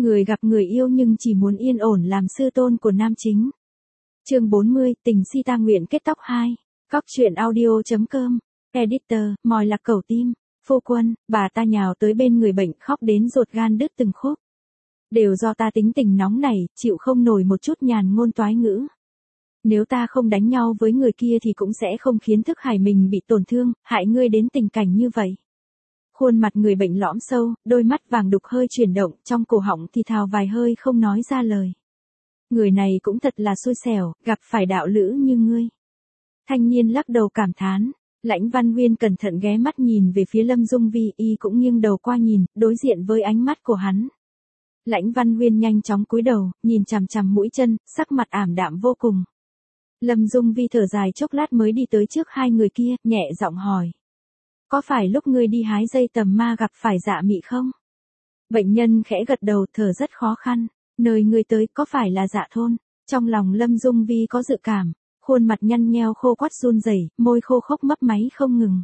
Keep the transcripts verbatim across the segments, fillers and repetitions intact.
Người gặp người yêu nhưng chỉ muốn yên ổn làm sư tôn của nam chính. Chương bốn mươi, tình si ta nguyện kết tóc hai. Góc truyện audio chấm com. Editor, mòi lạc cẩu tim. Phu quân, bà ta nhào tới bên người bệnh khóc đến ruột gan đứt từng khúc. Đều do ta tính tình nóng nảy, chịu không nổi một chút nhàn ngôn toái ngữ. Nếu ta không đánh nhau với người kia thì cũng sẽ không khiến thức hải mình bị tổn thương, hại ngươi đến tình cảnh như vậy. Khuôn mặt người bệnh lõm sâu, đôi mắt vàng đục hơi chuyển động, trong cổ họng thì thào vài hơi không nói ra lời. Người này cũng thật là xui xẻo, gặp phải đạo lữ như ngươi. Thanh niên lắc đầu cảm thán. Lãnh Văn Huyên cẩn thận ghé mắt nhìn về phía Lâm Dung Vi, y cũng nghiêng đầu qua nhìn, đối diện với ánh mắt của hắn. Lãnh Văn Huyên nhanh chóng cúi đầu, nhìn chằm chằm mũi chân, sắc mặt ảm đạm vô cùng. Lâm Dung Vi thở dài chốc lát mới đi tới trước hai người kia, nhẹ giọng hỏi. Có phải lúc ngươi đi hái dây tầm ma gặp phải Dạ Mị không? Bệnh nhân khẽ gật đầu, thở rất khó khăn. Nơi ngươi tới có phải là Dạ thôn? Trong lòng Lâm Dung Vi có dự cảm. Khuôn mặt nhăn nheo khô quắt run rẩy, môi khô khốc mấp máy không ngừng.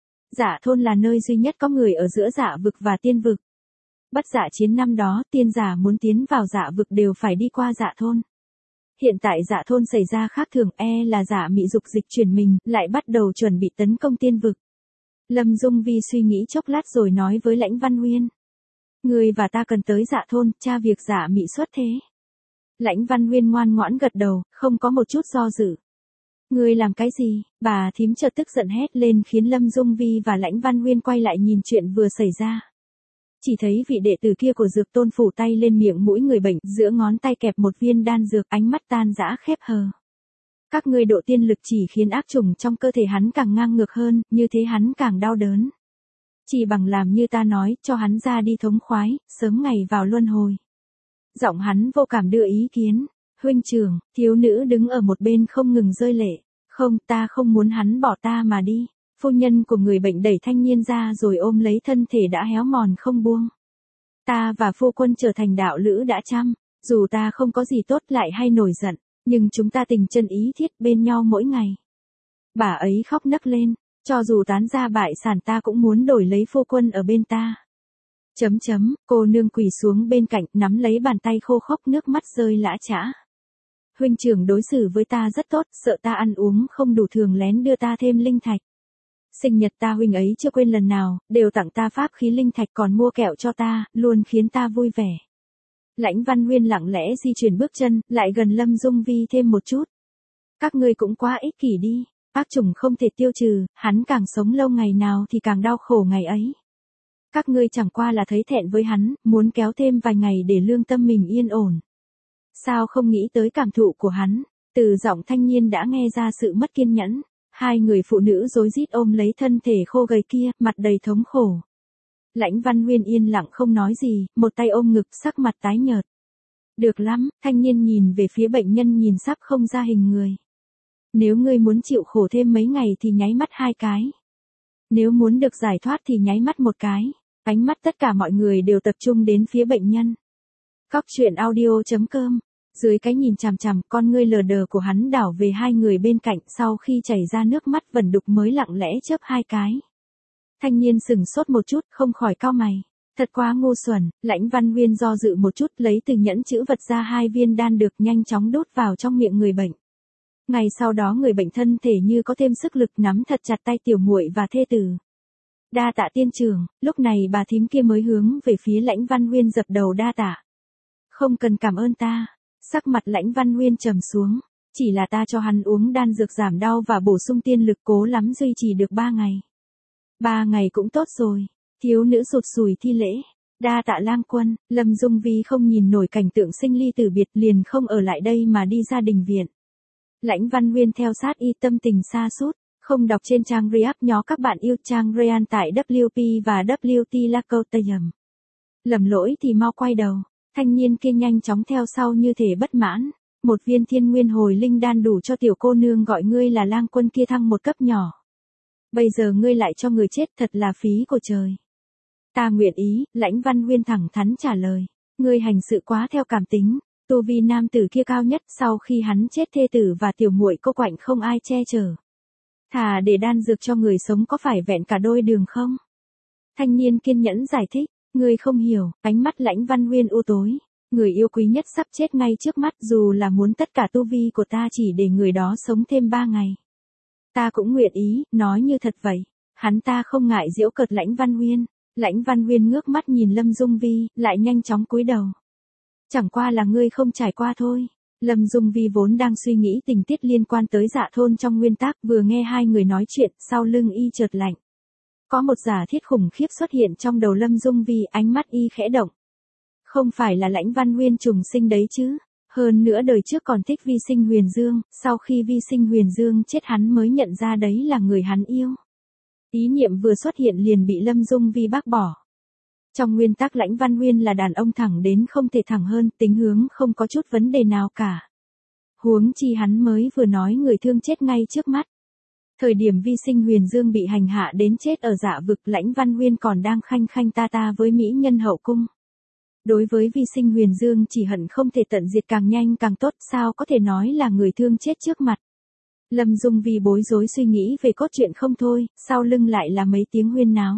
Dạ thôn là nơi duy nhất có người ở giữa dạ vực và tiên vực. Bất dạ chiến năm đó, tiên giả muốn tiến vào dạ vực đều phải đi qua dạ thôn. Hiện tại dạ thôn xảy ra khác thường, e là Dạ Mị dục dịch chuyển mình, lại bắt đầu chuẩn bị tấn công tiên vực. Lâm Dung Vi suy nghĩ chốc lát rồi nói với Lãnh Văn Huyên. Người và ta cần tới dạ thôn, tra việc Dạ Mị xuất thế. Lãnh Văn Huyên ngoan ngoãn gật đầu, không có một chút do dự. Ngươi làm cái gì? Bà thím chợt tức giận hét lên khiến Lâm Dung Vi và Lãnh Văn Huyên quay lại nhìn chuyện vừa xảy ra. Chỉ thấy vị đệ tử kia của Dược Tôn phủ tay lên miệng mũi người bệnh, giữa ngón tay kẹp một viên đan dược, ánh mắt tan rã khép hờ. Các ngươi độ tiên lực chỉ khiến ác trùng trong cơ thể hắn càng ngang ngược hơn, như thế hắn càng đau đớn. Chỉ bằng làm như ta nói, cho hắn ra đi thống khoái, sớm ngày vào luân hồi. Giọng hắn vô cảm đưa ý kiến. Huynh trưởng, thiếu nữ đứng ở một bên không ngừng rơi lệ. Không, ta không muốn hắn bỏ ta mà đi. Phu nhân của người bệnh đẩy thanh niên ra rồi ôm lấy thân thể đã héo mòn không buông. Ta và phu quân trở thành đạo lữ đã chăm. Dù ta không có gì tốt lại hay nổi giận, nhưng chúng ta tình chân ý thiết bên nhau mỗi ngày. Bà ấy khóc nấc lên. Cho dù tán gia bại sản ta cũng muốn đổi lấy phu quân ở bên ta. Chấm chấm, cô nương quỳ xuống bên cạnh, nắm lấy bàn tay khô khốc, nước mắt rơi lã chã. Huynh trưởng đối xử với ta rất tốt, sợ ta ăn uống không đủ thường lén đưa ta thêm linh thạch. Sinh nhật ta huynh ấy chưa quên lần nào, đều tặng ta pháp khí linh thạch còn mua kẹo cho ta, luôn khiến ta vui vẻ. Lãnh Văn Huyên lặng lẽ di chuyển bước chân, lại gần Lâm Dung Vi thêm một chút. Các ngươi cũng quá ích kỷ đi, ác trùng không thể tiêu trừ, hắn càng sống lâu ngày nào thì càng đau khổ ngày ấy. Các ngươi chẳng qua là thấy thẹn với hắn, muốn kéo thêm vài ngày để lương tâm mình yên ổn. Sao không nghĩ tới cảm thụ của hắn? Từ giọng thanh niên đã nghe ra sự mất kiên nhẫn. Hai người phụ nữ rối rít ôm lấy thân thể khô gầy kia, mặt đầy thống khổ. Lãnh Văn Huyên yên lặng không nói gì, một tay ôm ngực, sắc mặt tái nhợt. Được lắm, thanh niên nhìn về phía bệnh nhân nhìn sắp không ra hình người. Nếu ngươi muốn chịu khổ thêm mấy ngày thì nháy mắt hai cái. Nếu muốn được giải thoát thì nháy mắt một cái. Ánh mắt tất cả mọi người đều tập trung đến phía bệnh nhân. Góc truyện audio chấm com. Dưới cái nhìn chằm chằm, con ngươi lờ đờ của hắn đảo về hai người bên cạnh, sau khi chảy ra nước mắt vẩn đục mới lặng lẽ chớp hai cái. Thanh niên sừng sốt một chút, không khỏi cau mày. Thật quá ngu xuẩn. Lãnh Văn Huyên do dự một chút, lấy từ nhẫn chữ vật ra hai viên đan được nhanh chóng đút vào trong miệng người bệnh. Ngày sau đó người bệnh thân thể như có thêm sức lực, nắm thật chặt tay tiểu muội và thê tử. Đa tạ tiên trưởng. Lúc này bà thím kia mới hướng về phía Lãnh Văn Huyên dập đầu đa tạ. Không cần cảm ơn ta. Sắc mặt Lãnh Văn Huyên trầm xuống. Chỉ là ta cho hắn uống đan dược giảm đau và bổ sung tiên lực, cố lắm duy trì được ba ngày. Ba ngày cũng tốt rồi. Thiếu nữ sụt sùi thi lễ. Đa tạ lang quân. Lâm Dung Vi không nhìn nổi cảnh tượng sinh ly tử biệt, liền không ở lại đây mà đi ra đình viện. Lãnh Văn Huyên theo sát y, tâm tình sa sút. Không đọc trên trang React nhó các bạn yêu trang Rean tại W P và W T Lacotayum. Lầm lỗi thì mau quay đầu. Thanh niên kia nhanh chóng theo sau như thể bất mãn. Một viên thiên nguyên hồi linh đan đủ cho tiểu cô nương gọi ngươi là lang quân kia thăng một cấp nhỏ. Bây giờ ngươi lại cho người chết, thật là phí của trời. Ta nguyện ý, Lãnh Văn Huyên thẳng thắn trả lời. Ngươi hành sự quá theo cảm tính. Tu vi nam tử kia cao nhất, sau khi hắn chết thê tử và tiểu muội cô quạnh không ai che chở. Thà để đan dược cho người sống có phải vẹn cả đôi đường không? Thanh niên kiên nhẫn giải thích. Ngươi không hiểu, ánh mắt Lãnh Văn Nguyên u tối. Người yêu quý nhất sắp chết ngay trước mắt, dù là muốn tất cả tu vi của ta chỉ để người đó sống thêm ba ngày. Ta cũng nguyện ý, nói như thật vậy. Hắn ta không ngại giễu cợt Lãnh Văn Nguyên. Lãnh Văn Nguyên ngước mắt nhìn Lâm Dung Vi, lại nhanh chóng cúi đầu. Chẳng qua là ngươi không trải qua thôi. Lâm Dung Vi vốn đang suy nghĩ tình tiết liên quan tới Dạ Thôn trong nguyên tác, vừa nghe hai người nói chuyện, sau lưng y chợt lạnh. Có một giả thiết khủng khiếp xuất hiện trong đầu Lâm Dung Vi, ánh mắt y khẽ động. Không phải là Lãnh Văn Nguyên trùng sinh đấy chứ? Hơn nữa đời trước còn thích Vi Sinh Huyền Dương, sau khi Vi Sinh Huyền Dương chết hắn mới nhận ra đấy là người hắn yêu. Ý niệm vừa xuất hiện liền bị Lâm Dung Vi bác bỏ. Trong nguyên tắc Lãnh Văn Nguyên là đàn ông thẳng đến không thể thẳng hơn, tính hướng không có chút vấn đề nào cả. Huống chi hắn mới vừa nói người thương chết ngay trước mắt. Thời điểm Vi Sinh Huyền Dương bị hành hạ đến chết ở Dạ Vực, Lãnh Văn Nguyên còn đang khanh khanh ta ta với mỹ nhân hậu cung. Đối với Vi Sinh Huyền Dương chỉ hận không thể tận diệt càng nhanh càng tốt, sao có thể nói là người thương chết trước mặt. Lâm Dung Vi bối rối suy nghĩ về cốt truyện không thôi, sau lưng lại là mấy tiếng huyên náo.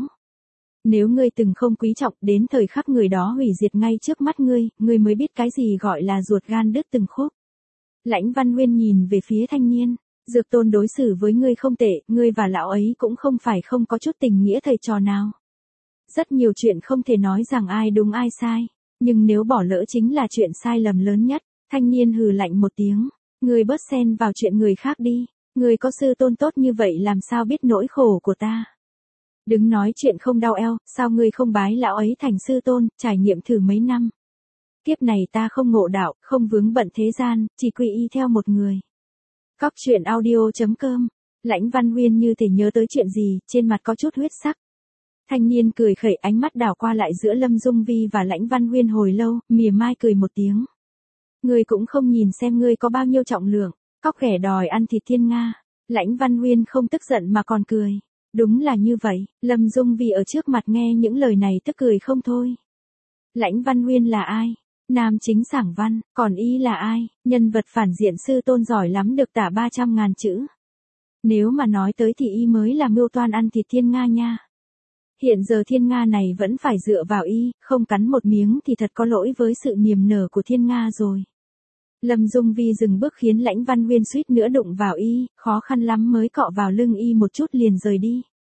Nếu ngươi từng không quý trọng, đến thời khắc người đó hủy diệt ngay trước mắt ngươi, ngươi mới biết cái gì gọi là ruột gan đứt từng khúc. Lãnh Văn Nguyên nhìn về phía thanh niên. Dược Tôn đối xử với ngươi không tệ, ngươi và lão ấy cũng không phải không có chút tình nghĩa thầy trò nào. Rất nhiều chuyện không thể nói rằng ai đúng ai sai, nhưng nếu bỏ lỡ chính là chuyện sai lầm lớn nhất. Thanh niên hừ lạnh một tiếng, ngươi bớt xen vào chuyện người khác đi, ngươi có sư tôn tốt như vậy làm sao biết nỗi khổ của ta. Đừng nói chuyện không đau eo, sao ngươi không bái lão ấy thành sư tôn, trải nghiệm thử mấy năm. Kiếp này ta không ngộ đạo, không vướng bận thế gian, chỉ quy y theo một người. Cóc truyện audio chấm com. Lãnh Văn Nguyên như thể nhớ tới chuyện gì, trên mặt có chút huyết sắc. Thanh niên cười khẩy, ánh mắt đảo qua lại giữa Lâm Dung Vi và Lãnh Văn Nguyên hồi lâu, mỉa mai cười một tiếng. Ngươi cũng không nhìn xem ngươi có bao nhiêu trọng lượng, cóc ghẻ đòi ăn thịt thiên nga. Lãnh Văn Nguyên không tức giận mà còn cười. Đúng là như vậy, Lâm Dung Vi ở trước mặt nghe những lời này tức cười không thôi. Lãnh Văn Nguyên là ai? Nam chính Sảng Văn, còn y là ai? Nhân vật phản diện sư tôn giỏi lắm được tả ba trăm ngàn chữ. Nếu mà nói tới thì y mới là mưu toan ăn thịt thiên nga nha. Hiện giờ thiên nga này vẫn phải dựa vào y, không cắn một miếng thì thật có lỗi với sự niềm nở của thiên nga rồi. Lâm Dung Vi dừng bước khiến Lãnh Văn Nguyên suýt nữa đụng vào y, khó khăn lắm mới cọ vào lưng y một chút liền rời đi.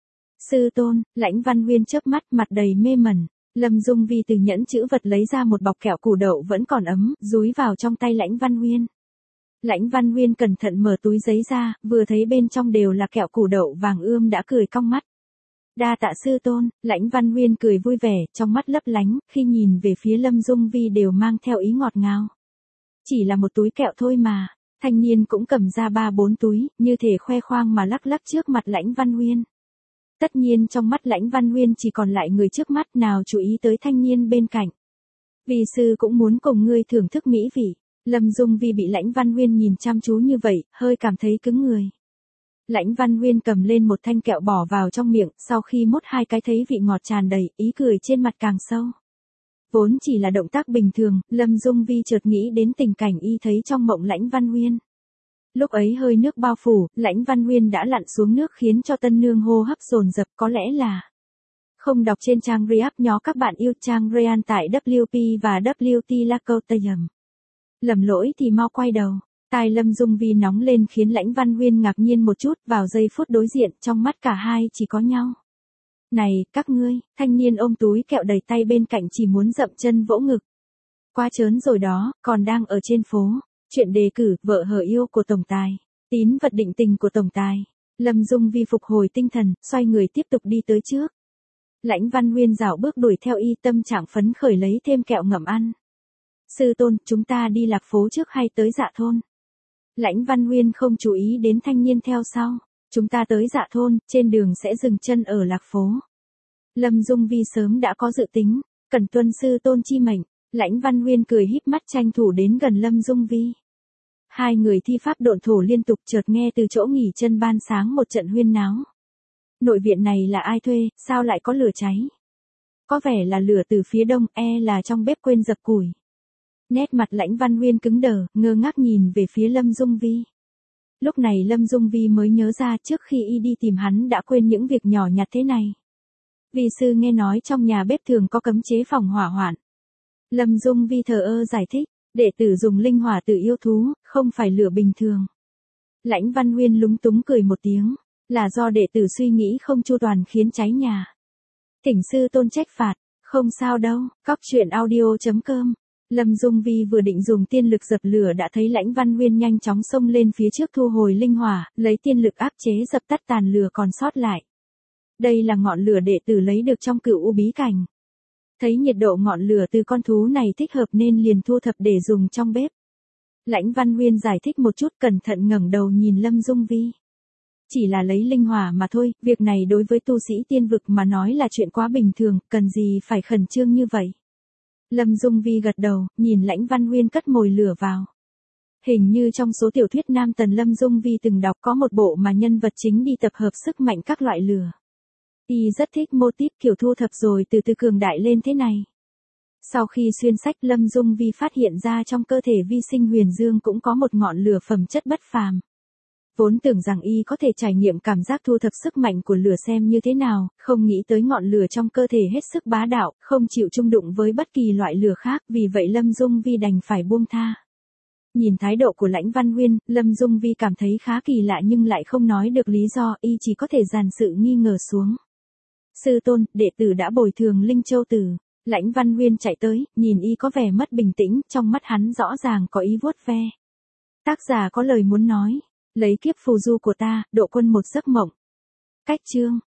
Sư tôn, Lãnh Văn Nguyên chớp mắt mặt đầy mê mẩn. Lâm Dung Vi từ nhẫn chữ vật lấy ra một bọc kẹo củ đậu vẫn còn ấm, dúi vào trong tay Lãnh Văn Nguyên. Lãnh Văn Nguyên cẩn thận mở túi giấy ra, vừa thấy bên trong đều là kẹo củ đậu vàng ươm đã cười cong mắt. Đa tạ sư tôn, Lãnh Văn Nguyên cười vui vẻ, trong mắt lấp lánh, khi nhìn về phía Lâm Dung Vi đều mang theo ý ngọt ngào. Chỉ là một túi kẹo thôi mà, thanh niên cũng cầm ra ba bốn túi, như thể khoe khoang mà lắc lắc trước mặt Lãnh Văn Nguyên. Tất nhiên trong mắt Lãnh Văn Nguyên chỉ còn lại người trước mắt, nào chú ý tới thanh niên bên cạnh. Vì sư cũng muốn cùng ngươi thưởng thức mỹ vị. Lâm Dung Vi bị Lãnh Văn Nguyên nhìn chăm chú như vậy, hơi cảm thấy cứng người. Lãnh Văn Nguyên cầm lên một thanh kẹo bỏ vào trong miệng, sau khi mốt hai cái thấy vị ngọt tràn đầy, ý cười trên mặt càng sâu. Vốn chỉ là động tác bình thường, Lâm Dung Vi chợt nghĩ đến tình cảnh y thấy trong mộng Lãnh Văn Nguyên. Lúc ấy hơi nước bao phủ, Lãnh Văn Nguyên đã lặn xuống nước khiến cho tân nương hô hấp dồn dập, có lẽ là không đọc trên trang React nhó các bạn yêu trang Real tại W P và W T Lacotayum. Lầm lỗi thì mau quay đầu. Tai Lâm Dung Vi nóng lên khiến Lãnh Văn Nguyên ngạc nhiên một chút, vào giây phút đối diện, trong mắt cả hai chỉ có nhau. Này, các ngươi, thanh niên ôm túi kẹo đầy tay bên cạnh chỉ muốn dậm chân vỗ ngực. Quá trớn rồi đó, còn đang ở trên phố. Chuyện đề cử, vợ hờ yêu của tổng tài. Tín vật định tình của tổng tài. Lâm Dung Vi phục hồi tinh thần, xoay người tiếp tục đi tới trước. Lãnh Văn Nguyên dạo bước đuổi theo y, tâm trạng phấn khởi lấy thêm kẹo ngậm ăn. Sư tôn, chúng ta đi Lạc Phố trước hay tới Dạ Thôn? Lãnh Văn Nguyên không chú ý đến thanh niên theo sau. Chúng ta tới Dạ Thôn, trên đường sẽ dừng chân ở Lạc Phố. Lâm Dung Vi sớm đã có dự tính, cần tuân sư tôn chi mệnh. Lãnh Văn Nguyên cười híp mắt tranh thủ đến gần Lâm Dung Vi. Hai người thi pháp độn thổ liên tục, chợt nghe từ chỗ nghỉ chân ban sáng một trận huyên náo. Nội viện này là ai thuê, sao lại có lửa cháy? Có vẻ là lửa từ phía đông, e là trong bếp quên dập củi. Nét mặt Lãnh Văn Nguyên cứng đờ, ngơ ngác nhìn về phía Lâm Dung Vi. Lúc này Lâm Dung Vi mới nhớ ra trước khi y đi tìm hắn đã quên những việc nhỏ nhặt thế này. Vi sư nghe nói trong nhà bếp thường có cấm chế phòng hỏa hoạn. Lâm Dung Vi thờ ơ giải thích, đệ tử dùng linh hỏa tự yêu thú, không phải lửa bình thường. Lãnh Văn Huyên lúng túng cười một tiếng, là do đệ tử suy nghĩ không chu toàn khiến cháy nhà. Thỉnh sư tôn trách phạt, không sao đâu, cóc truyện audio chấm com. Lâm Dung Vi vừa định dùng tiên lực dập lửa đã thấy Lãnh Văn Huyên nhanh chóng xông lên phía trước thu hồi linh hỏa, lấy tiên lực áp chế dập tắt tàn lửa còn sót lại. Đây là ngọn lửa đệ tử lấy được trong Cửu U bí cảnh. Thấy nhiệt độ ngọn lửa từ con thú này thích hợp nên liền thu thập để dùng trong bếp. Lãnh Văn Huyên giải thích một chút, cẩn thận ngẩng đầu nhìn Lâm Dung Vi. Chỉ là lấy linh hỏa mà thôi, việc này đối với tu sĩ tiên vực mà nói là chuyện quá bình thường, cần gì phải khẩn trương như vậy. Lâm Dung Vi gật đầu, nhìn Lãnh Văn Huyên cất mồi lửa vào. Hình như trong số tiểu thuyết nam tần Lâm Dung Vi từng đọc có một bộ mà nhân vật chính đi tập hợp sức mạnh các loại lửa. Y rất thích mô típ kiểu thu thập rồi từ từ cường đại lên thế này. Sau khi xuyên sách, Lâm Dung Vi phát hiện ra trong cơ thể vi sinh huyền dương cũng có một ngọn lửa phẩm chất bất phàm. Vốn tưởng rằng y có thể trải nghiệm cảm giác thu thập sức mạnh của lửa xem như thế nào, không nghĩ tới ngọn lửa trong cơ thể hết sức bá đạo, không chịu chung đụng với bất kỳ loại lửa khác, vì vậy Lâm Dung Vi đành phải buông tha. Nhìn thái độ của Lãnh Văn Huyên, Lâm Dung Vi cảm thấy khá kỳ lạ nhưng lại không nói được lý do, y chỉ có thể dàn sự nghi ngờ xuống. Sư tôn, đệ tử đã bồi thường Linh Châu Tử. Lãnh Văn Huyên chạy tới, nhìn y có vẻ mất bình tĩnh, trong mắt hắn rõ ràng có ý vuốt ve. Tác giả có lời muốn nói, lấy kiếp phù du của ta, độ quân một giấc mộng. Cách chương